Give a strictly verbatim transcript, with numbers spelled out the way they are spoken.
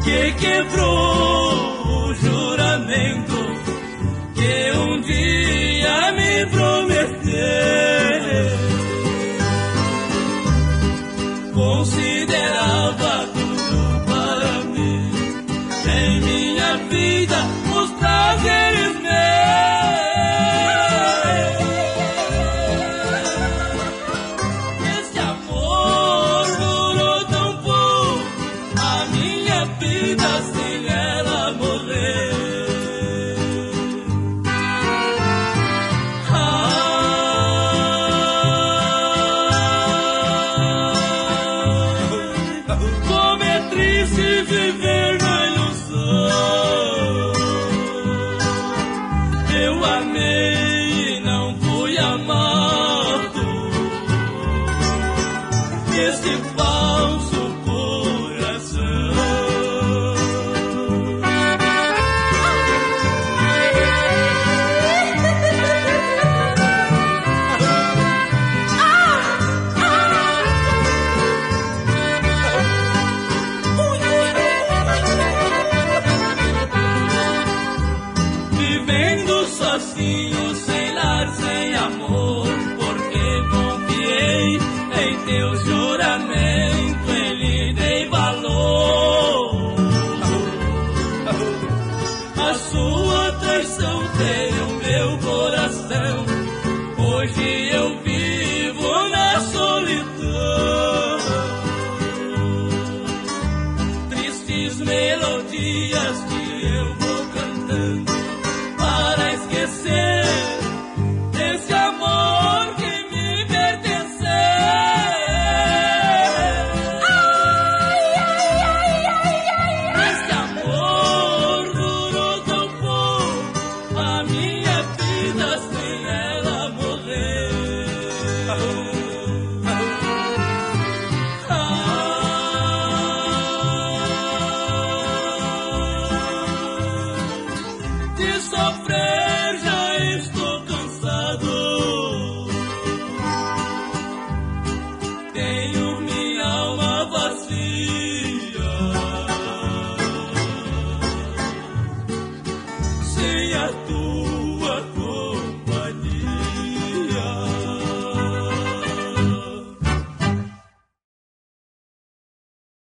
que quebrou o juramento que um dia me prometeu. Considerava tudo para mim, em minha vida, os prazeres meus. Esse amor durou tão pouco, a minha vida sem ela morrer. Como é triste viver na ilusão. Eu amei e não fui amado. Esse falso coração. Vivendo sozinho, sem lar, sem amor, porque confiei em teu juramento, e lhe dei valor. A sua traição tem o meu coração, hoje eu vivo na solidão. Tristes melodias que eu vou cantando para esquecer desse amor que me pertenceu. Esse amor durou tão pouco, a minha vida sem ela morrer. De sofrer já estou cansado, tenho minha alma vazia, sem a tua